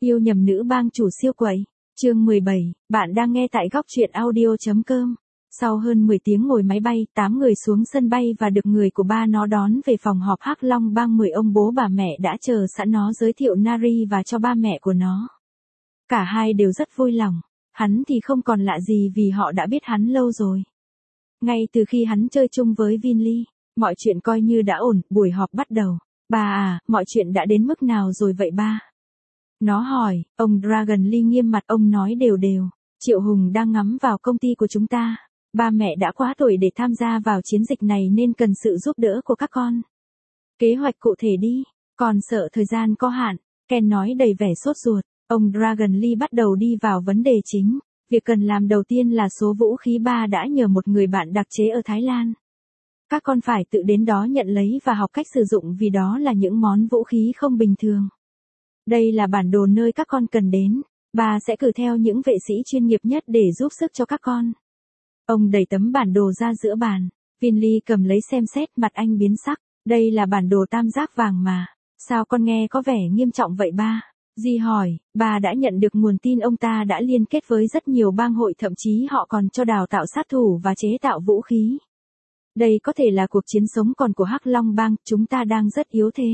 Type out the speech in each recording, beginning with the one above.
Yêu nhầm nữ bang chủ siêu quậy. Chương 17, bạn đang nghe tại góc truyện audio.com. Sau hơn 10 tiếng ngồi máy bay, 8 người xuống sân bay và được người của ba nó đón về phòng họp Hắc Long bang. 10 ông bố bà mẹ đã chờ sẵn nó giới thiệu Nari và cho ba mẹ của nó. Cả hai đều rất vui lòng. Hắn thì không còn lạ gì vì họ đã biết hắn lâu rồi. Ngay từ khi hắn chơi chung với Vinly, mọi chuyện coi như đã ổn. Buổi họp bắt đầu. Ba à, mọi chuyện đã đến mức nào rồi vậy ba? Nó hỏi. Ông Dragon Lee nghiêm mặt, ông nói đều đều. Triệu Hùng đang ngắm vào công ty của chúng ta. Ba mẹ đã quá tuổi để tham gia vào chiến dịch này nên cần sự giúp đỡ của các con. Kế hoạch cụ thể đi. Còn sợ thời gian có hạn. Ken nói đầy vẻ sốt ruột. Ông Dragon Lee bắt đầu đi vào vấn đề chính. Việc cần làm đầu tiên là số vũ khí ba đã nhờ một người bạn đặc chế ở Thái Lan. Các con phải tự đến đó nhận lấy và học cách sử dụng vì đó là những món vũ khí không bình thường. Đây là bản đồ nơi các con cần đến. Bà sẽ cử theo những vệ sĩ chuyên nghiệp nhất để giúp sức cho các con. Ông đẩy tấm bản đồ ra giữa bàn. Vinly cầm lấy xem xét, mặt anh biến sắc. Đây là bản đồ tam giác vàng mà. Sao con nghe có vẻ nghiêm trọng vậy ba? Di hỏi. Bà đã nhận được nguồn tin ông ta đã liên kết với rất nhiều bang hội, thậm chí họ còn cho đào tạo sát thủ và chế tạo vũ khí. Đây có thể là cuộc chiến sống còn của Hắc Long bang, chúng ta đang rất yếu thế.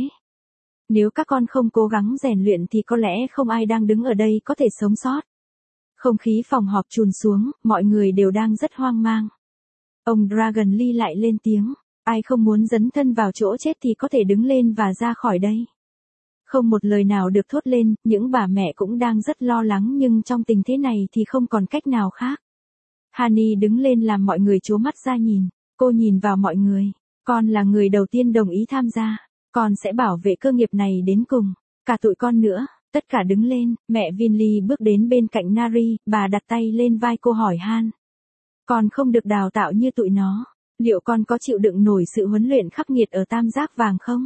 Nếu các con không cố gắng rèn luyện thì có lẽ không ai đang đứng ở đây có thể sống sót. Không khí phòng họp trùn xuống, mọi người đều đang rất hoang mang. Ông Dragon Lee lại lên tiếng. Ai không muốn dấn thân vào chỗ chết thì có thể đứng lên và ra khỏi đây. Không một lời nào được thốt lên, những bà mẹ cũng đang rất lo lắng nhưng trong tình thế này thì không còn cách nào khác. Hani đứng lên làm mọi người trố mắt ra nhìn. Cô nhìn vào mọi người. Con là người đầu tiên đồng ý tham gia. Con sẽ bảo vệ cơ nghiệp này đến cùng. Cả tụi con nữa. Tất cả đứng lên. Mẹ Vinly bước đến bên cạnh Nari. Bà đặt tay lên vai cô hỏi Han. Con không được đào tạo như tụi nó. Liệu con có chịu đựng nổi sự huấn luyện khắc nghiệt ở tam giác vàng không?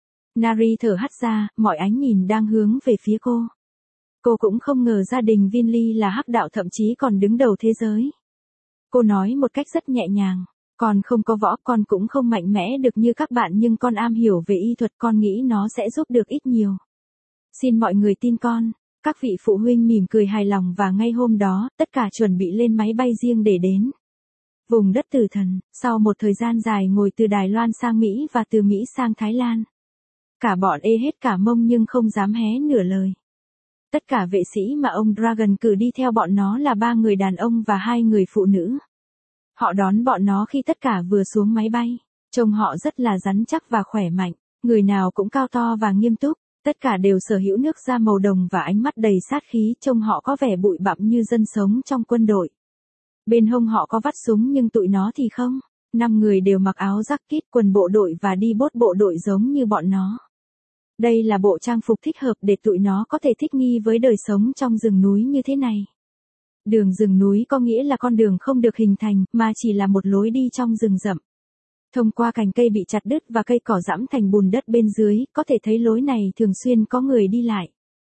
Nari thở hắt ra. Mọi ánh nhìn đang hướng về phía cô. Cô cũng không ngờ gia đình Vinly là hắc đạo, thậm chí còn đứng đầu thế giới. Cô nói một cách rất nhẹ nhàng. Con không có võ, con cũng không mạnh mẽ được như các bạn, nhưng con am hiểu về y thuật, con nghĩ nó sẽ giúp được ít nhiều. Xin mọi người tin con. Các vị phụ huynh mỉm cười hài lòng và ngay hôm đó, tất cả chuẩn bị lên máy bay riêng để đến vùng đất tử thần. Sau một thời gian dài ngồi từ Đài Loan sang Mỹ và từ Mỹ sang Thái Lan. Cả bọn ê hết cả mông nhưng không dám hé nửa lời. Tất cả vệ sĩ mà ông Dragon cử đi theo bọn nó là 3 người đàn ông và 2 người phụ nữ. Họ đón bọn nó khi tất cả vừa xuống máy bay. Trông họ rất là rắn chắc và khỏe mạnh. Người nào cũng cao to và nghiêm túc. Tất cả đều sở hữu nước da màu đồng và ánh mắt đầy sát khí. Trông họ có vẻ bụi bặm như dân sống trong quân đội. Bên hông họ có vắt súng nhưng tụi nó thì không. 5 người đều mặc áo jacket, quần bộ đội và đi bốt bộ đội giống như bọn nó. Đây là bộ trang phục thích hợp để tụi nó có thể thích nghi với đời sống trong rừng núi như thế này. Đường rừng núi có nghĩa là con đường không được hình thành, mà chỉ là một lối đi trong rừng rậm. Thông qua cành cây bị chặt đứt và cây cỏ giẫm thành bùn đất bên dưới, có thể thấy lối này thường xuyên có người đi lại.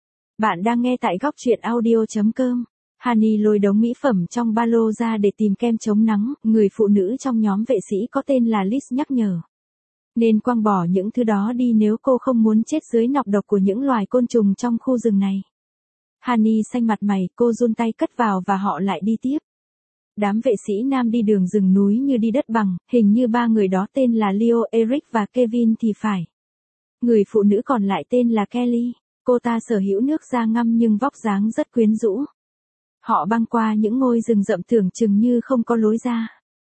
Bạn đang nghe tại góc truyện audio.com. Hani lôi đống mỹ phẩm trong ba lô ra để tìm kem chống nắng, người phụ nữ trong nhóm vệ sĩ có tên là Liz nhắc nhở. Nên quăng bỏ những thứ đó đi nếu cô không muốn chết dưới nọc độc của những loài côn trùng trong khu rừng này. Hani xanh mặt mày, cô run tay cất vào và họ lại đi tiếp. Đám vệ sĩ nam đi đường rừng núi như đi đất bằng, hình như 3 người đó tên là Leo, Eric và Kevin thì phải. Người phụ nữ còn lại tên là Kelly, cô ta sở hữu nước da ngăm nhưng vóc dáng rất quyến rũ. Họ băng qua những ngôi rừng rậm tưởng chừng như không có lối ra.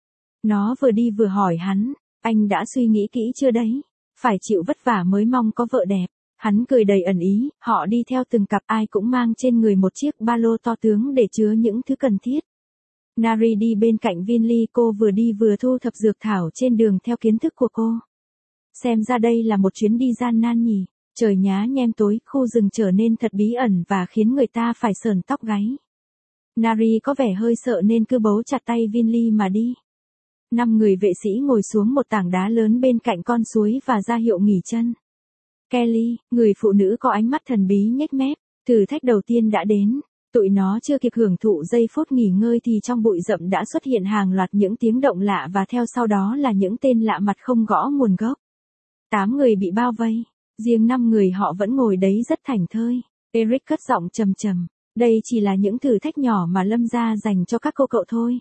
Nó vừa đi vừa hỏi hắn, anh đã suy nghĩ kỹ chưa đấy? Phải chịu vất vả mới mong có vợ đẹp. Hắn cười đầy ẩn ý, họ đi theo từng cặp, ai cũng mang trên người một chiếc ba lô to tướng để chứa những thứ cần thiết. Nari đi bên cạnh Vinly, cô vừa đi vừa thu thập dược thảo trên đường theo kiến thức của cô. Xem ra đây là một chuyến đi gian nan nhỉ. Trời nhá nhem tối, khu rừng trở nên thật bí ẩn và khiến người ta phải sởn tóc gáy. Nari có vẻ hơi sợ nên cứ bấu chặt tay Vinly mà đi. 5 người vệ sĩ ngồi xuống một tảng đá lớn bên cạnh con suối và ra hiệu nghỉ chân. Kelly, người phụ nữ có ánh mắt thần bí nhếch mép, thử thách đầu tiên đã đến. Tụi nó chưa kịp hưởng thụ giây phút nghỉ ngơi thì trong bụi rậm đã xuất hiện hàng loạt những tiếng động lạ và theo sau đó là những tên lạ mặt không gõ nguồn gốc. 8 người bị bao vây, riêng 5 người họ vẫn ngồi đấy rất thảnh thơi. Eric cất giọng trầm trầm. Đây chỉ là những thử thách nhỏ mà Lâm gia dành cho các cô cậu thôi.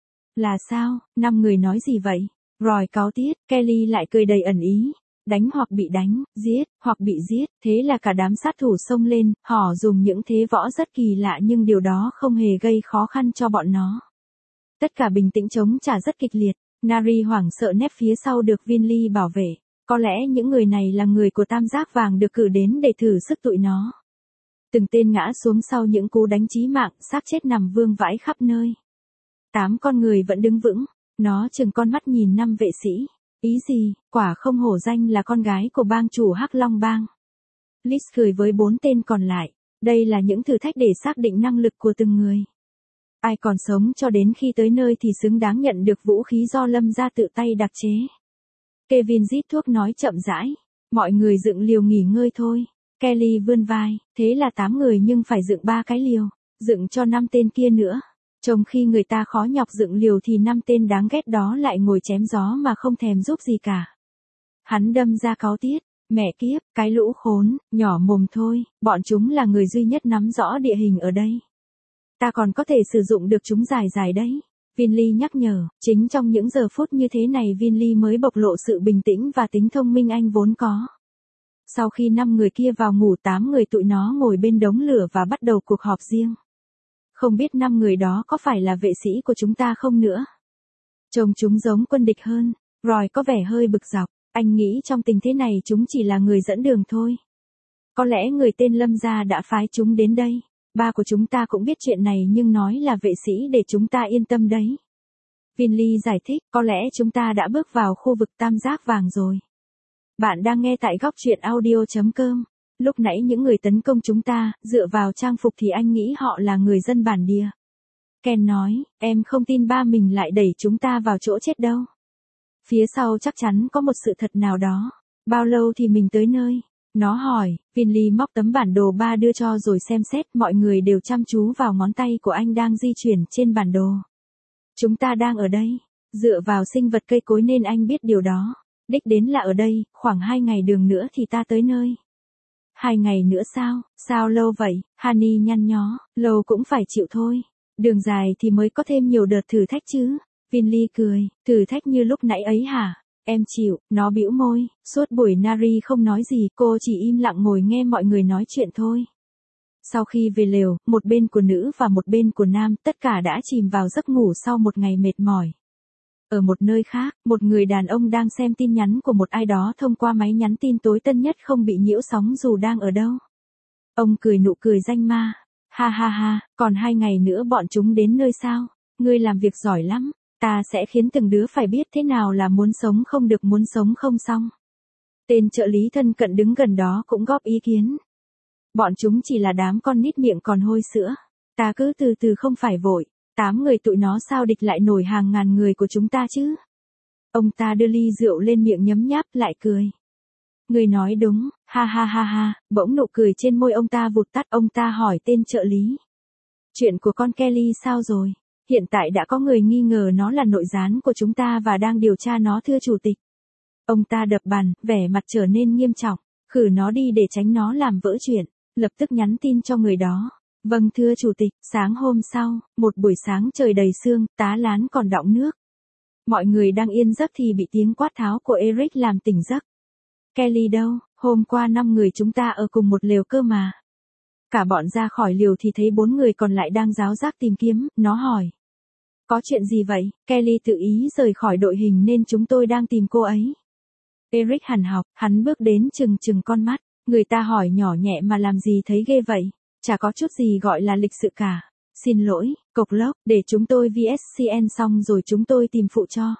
Là sao? 5 người nói gì vậy? Roy cáu tiết, Kelly lại cười đầy ẩn ý. Đánh hoặc bị đánh, giết, hoặc bị giết, thế là cả đám sát thủ xông lên, họ dùng những thế võ rất kỳ lạ nhưng điều đó không hề gây khó khăn cho bọn nó. Tất cả bình tĩnh chống trả rất kịch liệt, Nari hoảng sợ nép phía sau được Vinly bảo vệ. Có lẽ những người này là người của Tam Giác Vàng được cử đến để thử sức tụi nó. Từng tên ngã xuống sau những cú đánh chí mạng, xác chết nằm vương vãi khắp nơi. 8 con người vẫn đứng vững, nó chừng con mắt nhìn 5 vệ sĩ. Ý gì, quả không hổ danh là con gái của bang chủ Hắc Long Bang. Liz cười với 4 tên còn lại. Đây là những thử thách để xác định năng lực của từng người. Ai còn sống cho đến khi tới nơi thì xứng đáng nhận được vũ khí do Lâm gia tự tay đặc chế. Kevin rít thuốc nói chậm rãi. Mọi người dựng liều nghỉ ngơi thôi. Kelly vươn vai, thế là 8 người nhưng phải dựng 3 cái liều. Dựng cho 5 tên kia nữa. Trong khi người ta khó nhọc dựng liều thì 5 tên đáng ghét đó lại ngồi chém gió mà không thèm giúp gì cả. Hắn đâm ra cáu tiết. Mẹ kiếp, cái lũ khốn, nhỏ mồm thôi, bọn chúng là người duy nhất nắm rõ địa hình ở đây. Ta còn có thể sử dụng được chúng dài dài đấy. Vinly nhắc nhở, chính trong những giờ phút như thế này Vinly mới bộc lộ sự bình tĩnh và tính thông minh anh vốn có. Sau khi 5 người kia vào ngủ 8 người tụi nó ngồi bên đống lửa và bắt đầu cuộc họp riêng. Không biết 5 người đó có phải là vệ sĩ của chúng ta không nữa? Trông chúng giống quân địch hơn. Roy có vẻ hơi bực dọc. Anh nghĩ trong tình thế này chúng chỉ là người dẫn đường thôi. Có lẽ người tên Lâm gia đã phái chúng đến đây. Ba của chúng ta cũng biết chuyện này nhưng nói là vệ sĩ để chúng ta yên tâm đấy. Vinly giải thích, có lẽ chúng ta đã bước vào khu vực Tam Giác Vàng rồi. Bạn đang nghe tại góc truyện audio.com. Lúc nãy những người tấn công chúng ta, dựa vào trang phục thì anh nghĩ họ là người dân bản địa. Ken nói, em không tin ba mình lại đẩy chúng ta vào chỗ chết đâu. Phía sau chắc chắn có một sự thật nào đó. Bao lâu thì mình tới nơi? Nó hỏi, Vinly móc tấm bản đồ ba đưa cho rồi xem xét, mọi người đều chăm chú vào ngón tay của anh đang di chuyển trên bản đồ. Chúng ta đang ở đây. Dựa vào sinh vật cây cối nên anh biết điều đó. Đích đến là ở đây, khoảng 2 ngày đường nữa thì ta tới nơi. 2 ngày nữa sao? Sao lâu vậy? Honey nhăn nhó, lâu cũng phải chịu thôi. Đường dài thì mới có thêm nhiều đợt thử thách chứ. Vinly cười, thử thách như lúc nãy ấy hả? Em chịu, nó bĩu môi, suốt buổi Nari không nói gì, cô chỉ im lặng ngồi nghe mọi người nói chuyện thôi. Sau khi về lều, một bên của nữ và một bên của nam, tất cả đã chìm vào giấc ngủ sau một ngày mệt mỏi. Ở một nơi khác, một người đàn ông đang xem tin nhắn của một ai đó thông qua máy nhắn tin tối tân nhất không bị nhiễu sóng dù đang ở đâu. Ông cười nụ cười danh ma. Ha ha ha, còn 2 ngày nữa bọn chúng đến nơi sao? Ngươi làm việc giỏi lắm. Ta sẽ khiến từng đứa phải biết thế nào là muốn sống không được muốn sống không xong. Tên trợ lý thân cận đứng gần đó cũng góp ý kiến. Bọn chúng chỉ là đám con nít miệng còn hôi sữa. Ta cứ từ từ không phải vội. 8 người tụi nó sao địch lại nổi hàng ngàn người của chúng ta chứ? Ông ta đưa ly rượu lên miệng nhấm nháp lại cười. Người nói đúng, ha ha ha ha, bỗng nụ cười trên môi ông ta vụt tắt. Ông ta hỏi tên trợ lý. Chuyện của con Kelly sao rồi? Hiện tại đã có người nghi ngờ nó là nội gián của chúng ta và đang điều tra nó thưa chủ tịch. Ông ta đập bàn, vẻ mặt trở nên nghiêm trọng. Khử nó đi để tránh nó làm vỡ chuyện. Lập tức nhắn tin cho người đó. Vâng thưa chủ tịch, sáng hôm sau, một buổi sáng trời đầy sương, tá lán còn đọng nước. Mọi người đang yên giấc thì bị tiếng quát tháo của Eric làm tỉnh giấc. Kelly đâu, hôm qua 5 người chúng ta ở cùng một lều cơ mà. Cả bọn ra khỏi liều thì thấy 4 người còn lại đang ráo rác tìm kiếm, nó hỏi. Có chuyện gì vậy? Kelly tự ý rời khỏi đội hình nên chúng tôi đang tìm cô ấy. Eric hằn học, hắn bước đến chừng con mắt. Người ta hỏi nhỏ nhẹ mà làm gì thấy ghê vậy? Chả có chút gì gọi là lịch sự cả. Xin lỗi, cộc lốc, để chúng tôi VSCN xong rồi chúng tôi tìm phụ cho.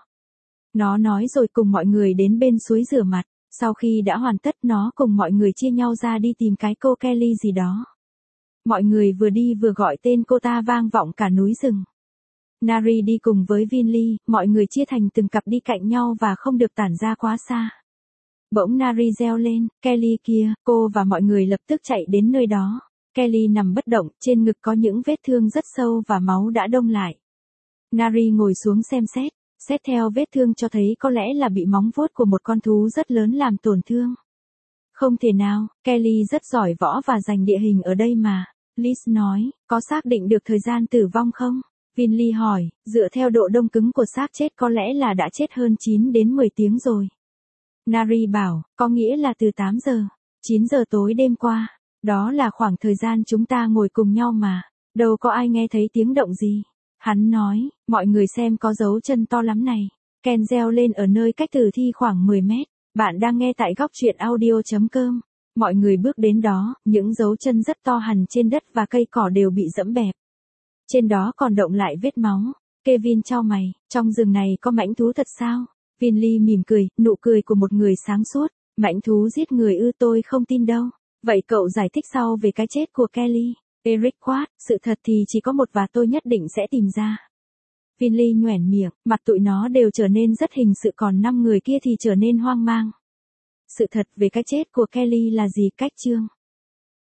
Nó nói rồi cùng mọi người đến bên suối rửa mặt. Sau khi đã hoàn tất nó cùng mọi người chia nhau ra đi tìm cái cô Kelly gì đó. Mọi người vừa đi vừa gọi tên cô ta vang vọng cả núi rừng. Nari đi cùng với Vinly, mọi người chia thành từng cặp đi cạnh nhau và không được tản ra quá xa. Bỗng Nari reo lên, Kelly kia, cô và mọi người lập tức chạy đến nơi đó. Kelly nằm bất động, trên ngực có những vết thương rất sâu và máu đã đông lại. Nari ngồi xuống xem xét theo vết thương cho thấy có lẽ là bị móng vuốt của một con thú rất lớn làm tổn thương. Không thể nào, Kelly rất giỏi võ và giành địa hình ở đây mà. Liz nói, có xác định được thời gian tử vong không? Finley hỏi, dựa theo độ đông cứng của xác chết có lẽ là đã chết hơn 9 đến 10 tiếng rồi. Nari bảo, có nghĩa là từ 8 giờ, 9 giờ tối đêm qua. Đó là khoảng thời gian chúng ta ngồi cùng nhau mà. Đâu có ai nghe thấy tiếng động gì. Hắn nói, mọi người xem có dấu chân to lắm này. Ken reo lên ở nơi cách tử thi khoảng 10 mét. Bạn đang nghe tại góc truyện audio.com. Mọi người bước đến đó, những dấu chân rất to hẳn trên đất và cây cỏ đều bị dẫm bẹp. Trên đó còn động lại vết máu. Kevin chau mày, trong rừng này có mãnh thú thật sao? Finley mỉm cười, nụ cười của một người sáng suốt. Mãnh thú giết người ư, tôi không tin đâu. Vậy cậu giải thích sau về cái chết của Kelly. Eric quát, sự thật thì chỉ có một và tôi nhất định sẽ tìm ra. Finley nhoẻn miệng, mặt tụi nó đều trở nên rất hình sự còn 5 người kia thì trở nên hoang mang. Sự thật về cái chết của Kelly là gì? Cách chương